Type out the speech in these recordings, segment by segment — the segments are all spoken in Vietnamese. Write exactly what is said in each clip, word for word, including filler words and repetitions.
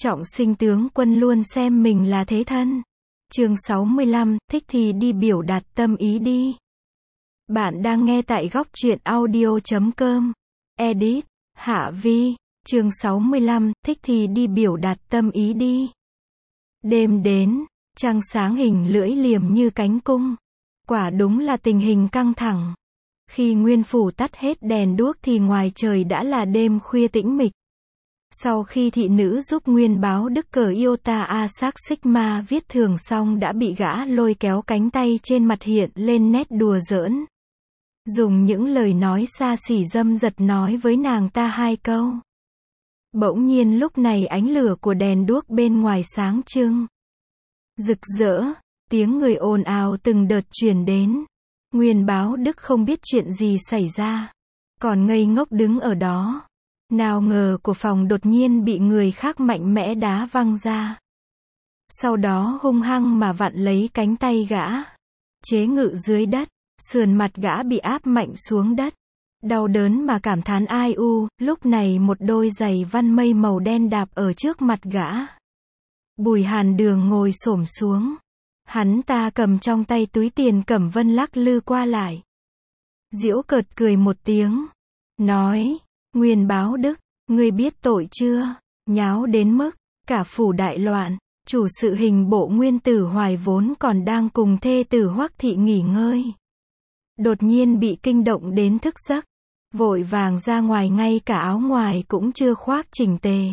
Trọng sinh tướng quân luôn xem mình là thế thân. Chương sáu mươi lăm, thích thì đi biểu đạt tâm ý đi. Bạn đang nghe tại góc truyện audio chấm com. Edit, Hạ Vi. Chương sáu mươi lăm, thích thì đi biểu đạt tâm ý đi. Đêm đến, trăng sáng hình lưỡi liềm như cánh cung. Quả đúng là tình hình căng thẳng. Khi Nguyên phủ tắt hết đèn đuốc thì ngoài trời đã là đêm khuya tĩnh mịch. Sau khi thị nữ giúp Nguyên báo đức cờ Iota Asac Sigma viết thường xong đã bị gã lôi kéo cánh tay trên mặt hiện lên nét đùa giỡn. Dùng những lời nói xa xỉ dâm dật nói với nàng ta hai câu. Bỗng nhiên lúc này ánh lửa của đèn đuốc bên ngoài sáng trưng. Rực rỡ, tiếng người ồn ào từng đợt truyền đến. Nguyên báo đức không biết chuyện gì xảy ra. Còn ngây ngốc đứng ở đó. Nào ngờ của phòng đột nhiên bị người khác mạnh mẽ đá văng ra. Sau đó hung hăng mà vặn lấy cánh tay gã. Chế ngự dưới đất, sườn mặt gã bị áp mạnh xuống đất. Đau đớn mà cảm thán ai u, lúc này một đôi giày văn mây màu đen đạp ở trước mặt gã. Bùi Hàn Đường ngồi xổm xuống. Hắn ta cầm trong tay túi tiền cẩm vân lắc lư qua lại. Giễu cợt cười một tiếng. Nói, Nguyên báo đức, ngươi biết tội chưa? Nháo đến mức, cả phủ đại loạn, chủ sự hình bộ Nguyên tử Hoài vốn còn đang cùng thê tử Hoắc thị nghỉ ngơi. Đột nhiên bị kinh động đến thức giấc. Vội vàng ra ngoài ngay cả áo ngoài cũng chưa khoác chỉnh tề.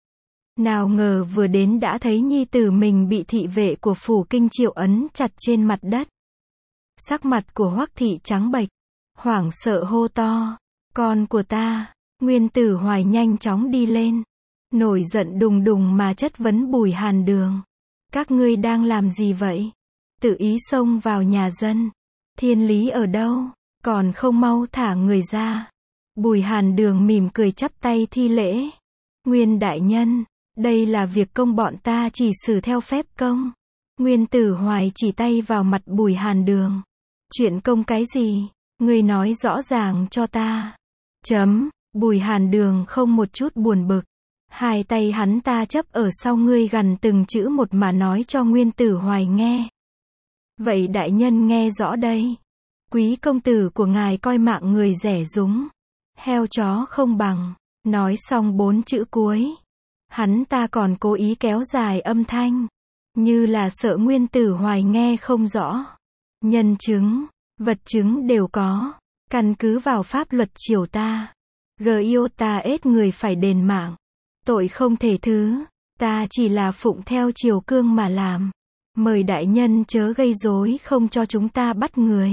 Nào ngờ vừa đến đã thấy nhi tử mình bị thị vệ của phủ kinh triệu ấn chặt trên mặt đất. Sắc mặt của Hoắc thị trắng bệch, hoảng sợ hô to, con của ta. Nguyên tử Hoài nhanh chóng đi lên, nổi giận đùng đùng mà chất vấn Bùi Hàn Đường. Các ngươi đang làm gì vậy? Tự ý xông vào nhà dân. Thiên lý ở đâu? Còn không mau thả người ra. Bùi Hàn Đường mỉm cười chắp tay thi lễ. Nguyên đại nhân, đây là việc công bọn ta chỉ xử theo phép công. Nguyên tử Hoài chỉ tay vào mặt Bùi Hàn Đường. Chuyện công cái gì? Ngươi nói rõ ràng cho ta. Chấm. Bùi Hàn Đường không một chút buồn bực. Hai tay hắn ta chấp ở sau ngươi gằn từng chữ một mà nói cho Nguyên tử Hoài nghe. Vậy đại nhân nghe rõ đây. Quý công tử của ngài coi mạng người rẻ rúng. Heo chó không bằng. Nói xong bốn chữ cuối. Hắn ta còn cố ý kéo dài âm thanh. Như là sợ Nguyên tử Hoài nghe không rõ. Nhân chứng, vật chứng đều có. Căn cứ vào pháp luật triều ta. Giota ết người phải đền mạng. Tội không thể thứ. Ta chỉ là phụng theo triều cương mà làm. Mời đại nhân chớ gây rối không cho chúng ta bắt người.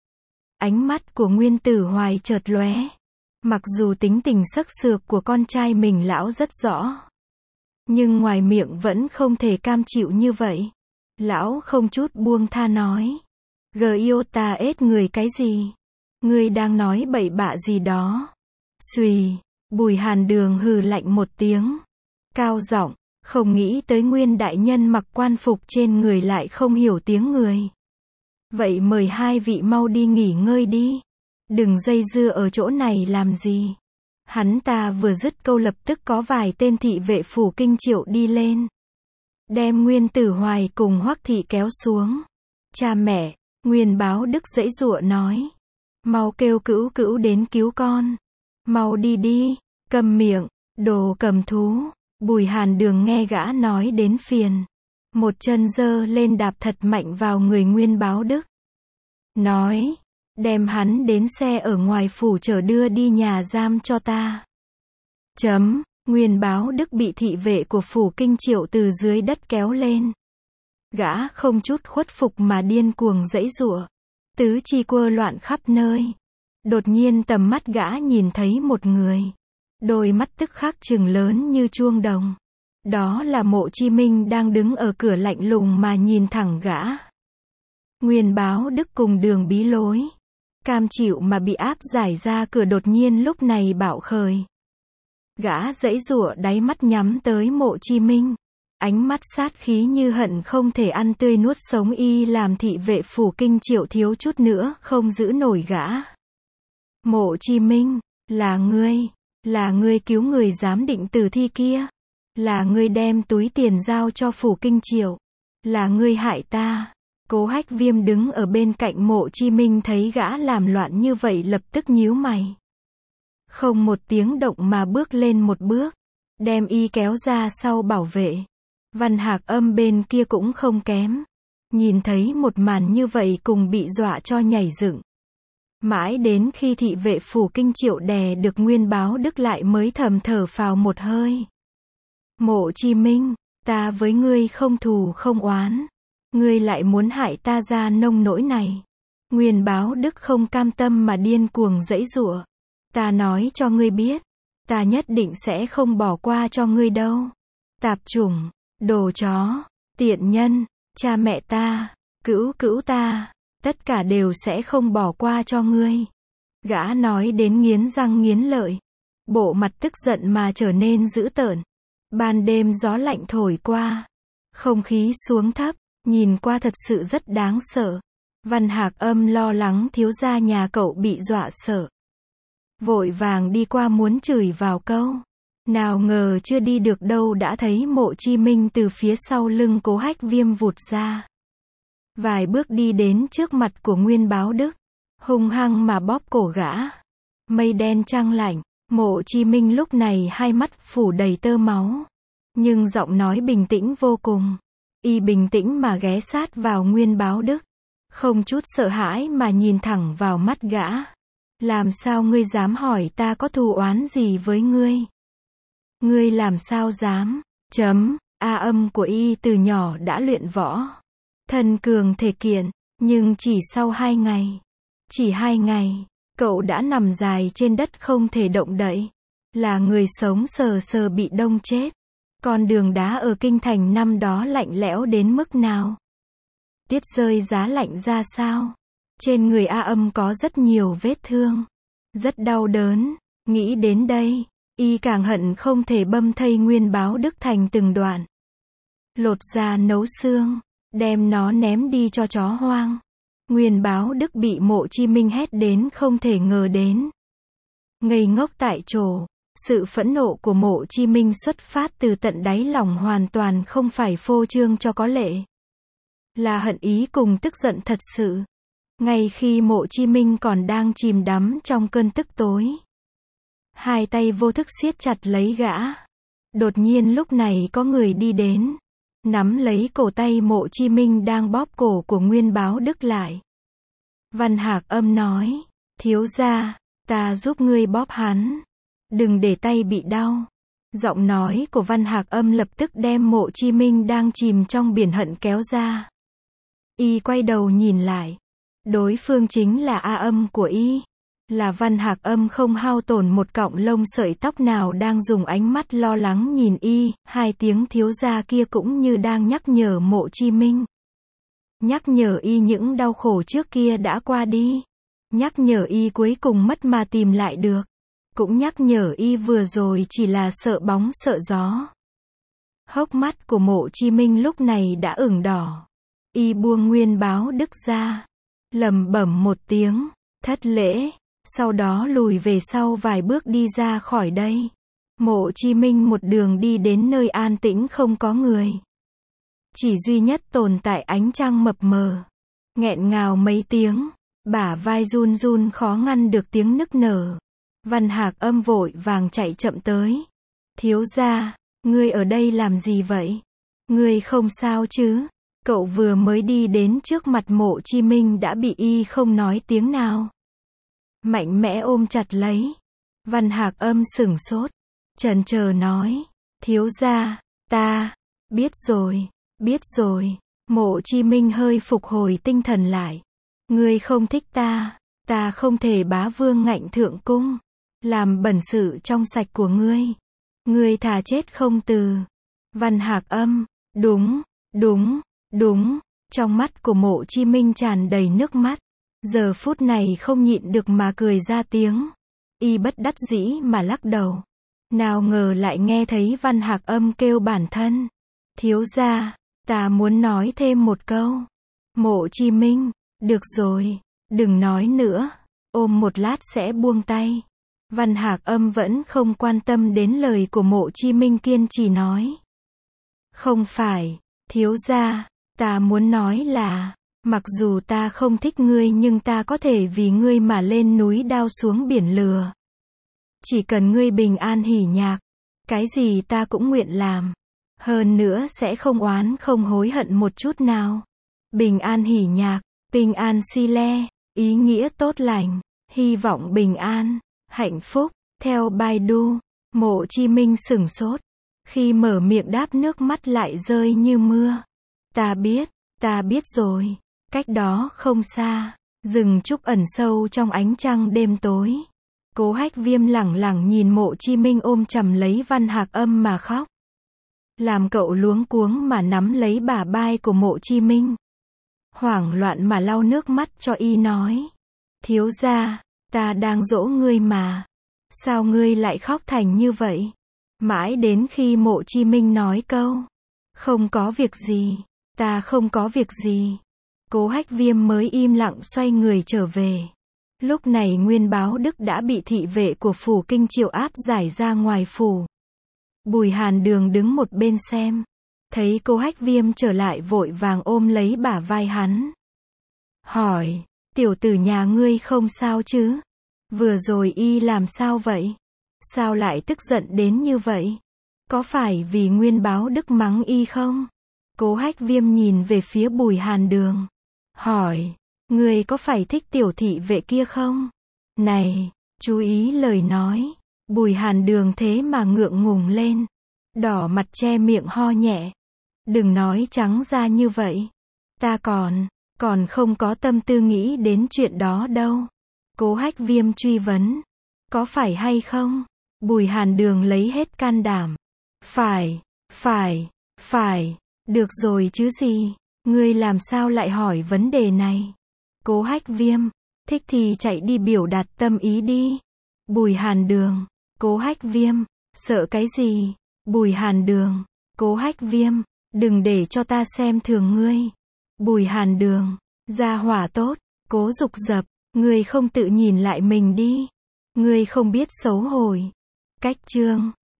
Ánh mắt của Nguyên tử Hoài chợt lóe. Mặc dù tính tình sắc sược của con trai mình lão rất rõ. Nhưng ngoài miệng vẫn không thể cam chịu như vậy. Lão không chút buông tha nói. Giota ết người cái gì? Ngươi đang nói bậy bạ gì đó? Xùy, Bùi Hàn Đường hừ lạnh một tiếng. Cao giọng, không nghĩ tới Nguyên đại nhân mặc quan phục trên người lại không hiểu tiếng người. Vậy mời hai vị mau đi nghỉ ngơi đi. Đừng dây dưa ở chỗ này làm gì. Hắn ta vừa dứt câu lập tức có vài tên thị vệ phủ kinh triệu đi lên. Đem Nguyên tử Hoài cùng Hoắc thị kéo xuống. Cha mẹ, Nguyên báo đức giãy giụa nói. Mau kêu cữu cữu đến cứu con. Mau đi đi, cầm miệng, đồ cầm thú. Bùi Hàn Đường nghe gã nói đến phiền. Một chân giơ lên đạp thật mạnh vào người Nguyên báo đức. Nói, đem hắn đến xe ở ngoài phủ chở đưa đi nhà giam cho ta. Chấm, Nguyên báo đức bị thị vệ của phủ kinh triệu từ dưới đất kéo lên. Gã không chút khuất phục mà điên cuồng giãy giụa. Tứ chi quơ loạn khắp nơi. Đột nhiên tầm mắt gã nhìn thấy một người. Đôi mắt tức khắc trừng lớn như chuông đồng. Đó là Mộ Chi Minh đang đứng ở cửa lạnh lùng mà nhìn thẳng gã. Nguyên báo đức cùng Đường Bí Lối. Cam chịu mà bị áp giải ra cửa đột nhiên lúc này bạo khởi. Gã giãy giụa đáy mắt nhắm tới Mộ Chi Minh. Ánh mắt sát khí như hận không thể ăn tươi nuốt sống y làm thị vệ phủ kinh triệu thiếu chút nữa không giữ nổi gã. Mộ Chi Minh, là ngươi, là ngươi cứu người giám định tử thi kia. Là ngươi đem túi tiền giao cho Phủ Kinh Triệu. Là ngươi hại ta. Cố Hách Viêm đứng ở bên cạnh Mộ Chi Minh thấy gã làm loạn như vậy lập tức nhíu mày. Không một tiếng động mà bước lên một bước. Đem y kéo ra sau bảo vệ. Văn Hạc Âm bên kia cũng không kém. Nhìn thấy một màn như vậy cùng bị dọa cho nhảy dựng. Mãi đến khi thị vệ Phủ Kinh Triệu đè được Nguyên Báo Đức lại mới thầm thở phào một hơi. Mộ Chi Minh, ta với ngươi không thù không oán. Ngươi lại muốn hại ta ra nông nỗi này. Nguyên Báo Đức không cam tâm mà điên cuồng giãy giụa. Ta nói cho ngươi biết. Ta nhất định sẽ không bỏ qua cho ngươi đâu. Tạp chủng, đồ chó, tiện nhân, cha mẹ ta, cữu cữu ta, tất cả đều sẽ không bỏ qua cho ngươi. Gã nói đến nghiến răng nghiến lợi. Bộ mặt tức giận mà trở nên dữ tợn. Ban đêm gió lạnh thổi qua. Không khí xuống thấp, nhìn qua thật sự rất đáng sợ. Văn Hạc Âm lo lắng thiếu gia nhà cậu bị dọa sợ. Vội vàng đi qua muốn chửi vào câu. Nào ngờ chưa đi được đâu đã thấy Mộ Chi Minh từ phía sau lưng Cố Hách Viêm vụt ra. Vài bước đi đến trước mặt của Nguyên Báo Đức. Hung hăng mà bóp cổ gã. Mây đen trăng lạnh. Mộ Chi Minh lúc này hai mắt phủ đầy tơ máu. Nhưng giọng nói bình tĩnh vô cùng. Y bình tĩnh mà ghé sát vào Nguyên Báo Đức. Không chút sợ hãi mà nhìn thẳng vào mắt gã. Làm sao ngươi dám hỏi ta có thù oán gì với ngươi? Ngươi làm sao dám? Chấm, A Âm của y từ nhỏ đã luyện võ. Thân cường thể kiện, nhưng chỉ sau hai ngày. Chỉ hai ngày, cậu đã nằm dài trên đất không thể động đậy. Là người sống sờ sờ bị đông chết. Con đường đá ở kinh thành năm đó lạnh lẽo đến mức nào? Tiết rơi giá lạnh ra sao? Trên người A Âm có rất nhiều vết thương. Rất đau đớn. Nghĩ đến đây, y càng hận không thể băm thây Nguyên Báo Đức thành từng đoạn. Lột ra nấu xương, đem nó ném đi cho chó hoang. Nguyên Báo Đức bị Mộ Chi Minh hét đến không thể ngờ đến. Ngây ngốc tại chỗ. Sự phẫn nộ của Mộ Chi Minh xuất phát từ tận đáy lòng hoàn toàn không phải phô trương cho có lệ. Là hận ý cùng tức giận thật sự. Ngay khi Mộ Chi Minh còn đang chìm đắm trong cơn tức tối. Hai tay vô thức siết chặt lấy gã. Đột nhiên lúc này có người đi đến. Nắm lấy cổ tay Mộ Chi Minh đang bóp cổ của Nguyên Báo Đức lại. Văn Hạc Âm nói. Thiếu gia, ta giúp ngươi bóp hắn. Đừng để tay bị đau. Giọng nói của Văn Hạc Âm lập tức đem Mộ Chi Minh đang chìm trong biển hận kéo ra. Y quay đầu nhìn lại. Đối phương chính là A Âm của y. Là Văn Hạc Âm không hao tổn một cọng lông sợi tóc nào đang dùng ánh mắt lo lắng nhìn y. Hai tiếng thiếu gia kia cũng như đang nhắc nhở Mộ Chi Minh. Nhắc nhở y những đau khổ trước kia đã qua đi. Nhắc nhở y cuối cùng mất mà tìm lại được. Cũng nhắc nhở y vừa rồi chỉ là sợ bóng sợ gió. Hốc mắt của Mộ Chi Minh lúc này đã ửng đỏ. Y buông Nguyên Báo Đức ra. Lẩm bẩm một tiếng. Thất lễ. Sau đó lùi về sau vài bước đi ra khỏi đây. Mộ Chi Minh một đường đi đến nơi an tĩnh không có người. Chỉ duy nhất tồn tại ánh trăng mập mờ. Nghẹn ngào mấy tiếng. Bả vai run run khó ngăn được tiếng nức nở. Văn Hạc Âm vội vàng chạy chậm tới. Thiếu gia, ngươi ở đây làm gì vậy? Ngươi không sao chứ? Cậu vừa mới đi đến trước mặt Mộ Chi Minh đã bị y không nói tiếng nào. Mạnh mẽ ôm chặt lấy. Văn Hạc Âm sửng sốt. Chần chờ nói. Thiếu gia, ta, biết rồi, biết rồi. Mộ Chi Minh hơi phục hồi tinh thần lại. Ngươi không thích ta, ta không thể bá vương ngạnh thượng cung. Làm bẩn sự trong sạch của ngươi. Ngươi thà chết không từ. Văn Hạc Âm, đúng, đúng, đúng. Trong mắt của Mộ Chi Minh tràn đầy nước mắt. Giờ phút này không nhịn được mà cười ra tiếng. Y bất đắc dĩ mà lắc đầu. Nào ngờ lại nghe thấy Văn Hạc Âm kêu bản thân. Thiếu gia, ta muốn nói thêm một câu. Mộ Chi Minh, được rồi, đừng nói nữa. Ôm một lát sẽ buông tay. Văn Hạc Âm vẫn không quan tâm đến lời của Mộ Chi Minh, kiên trì nói. Không phải, thiếu gia, ta muốn nói là, mặc dù ta không thích ngươi nhưng ta có thể vì ngươi mà lên núi đao xuống biển lửa. Chỉ cần ngươi bình an hỉ nhạc, cái gì ta cũng nguyện làm. Hơn nữa sẽ không oán không hối hận một chút nào. Bình an hỉ nhạc, bình an si le, ý nghĩa tốt lành, hy vọng bình an, hạnh phúc. Theo Baidu, Mộ Chi Minh sửng sốt. Khi mở miệng đáp nước mắt lại rơi như mưa. Ta biết, ta biết rồi. Cách đó không xa, rừng trúc ẩn sâu trong ánh trăng đêm tối. Cố Hách Viêm lẳng lặng nhìn Mộ Chi Minh ôm chầm lấy Văn Hạc Âm mà khóc. Làm cậu luống cuống mà nắm lấy bả vai của Mộ Chi Minh. Hoảng loạn mà lau nước mắt cho y nói. Thiếu gia, ta đang dỗ ngươi mà. Sao ngươi lại khóc thành như vậy? Mãi đến khi Mộ Chi Minh nói câu. Không có việc gì, ta không có việc gì. Cố Hách Viêm mới im lặng xoay người trở về. Lúc này Nguyên Báo Đức đã bị thị vệ của phủ Kinh Triệu áp giải ra ngoài phủ. Bùi Hàn Đường đứng một bên xem. Thấy Cố Hách Viêm trở lại vội vàng ôm lấy bả vai hắn. Hỏi, tiểu tử nhà ngươi không sao chứ? Vừa rồi y làm sao vậy? Sao lại tức giận đến như vậy? Có phải vì Nguyên Báo Đức mắng y không? Cố Hách Viêm nhìn về phía Bùi Hàn Đường. Hỏi, ngươi có phải thích tiểu thị vệ kia không? Này, chú ý lời nói. Bùi Hàn Đường thế mà ngượng ngùng lên. Đỏ mặt che miệng ho nhẹ. Đừng nói trắng ra như vậy. Ta còn, còn không có tâm tư nghĩ đến chuyện đó đâu. Cố Hách Viêm truy vấn. Có phải hay không? Bùi Hàn Đường lấy hết can đảm. Phải, phải, phải. Được rồi chứ gì. Ngươi làm sao lại hỏi vấn đề này? Cố Hách Viêm. Thích thì chạy đi biểu đạt tâm ý đi. Bùi Hàn Đường. Cố Hách Viêm. Sợ cái gì? Bùi Hàn Đường. Cố Hách Viêm. Đừng để cho ta xem thường ngươi. Bùi Hàn Đường. Gia hỏa tốt. Cố Dục Dập. Ngươi không tự nhìn lại mình đi. Ngươi không biết xấu hổ. Cách chương